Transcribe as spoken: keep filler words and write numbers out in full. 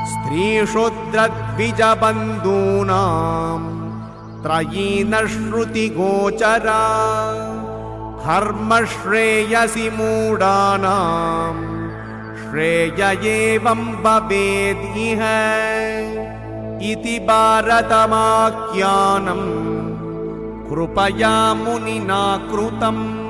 स्त्रीशूद्रद्विजबन्धूनां त्रयीन श्रुतिगोचरा कर्मश्रेयसि मूढानां श्रेय एवं भवेदिह इति भारतमाख्यानं कृपया मुनिना कृतम्।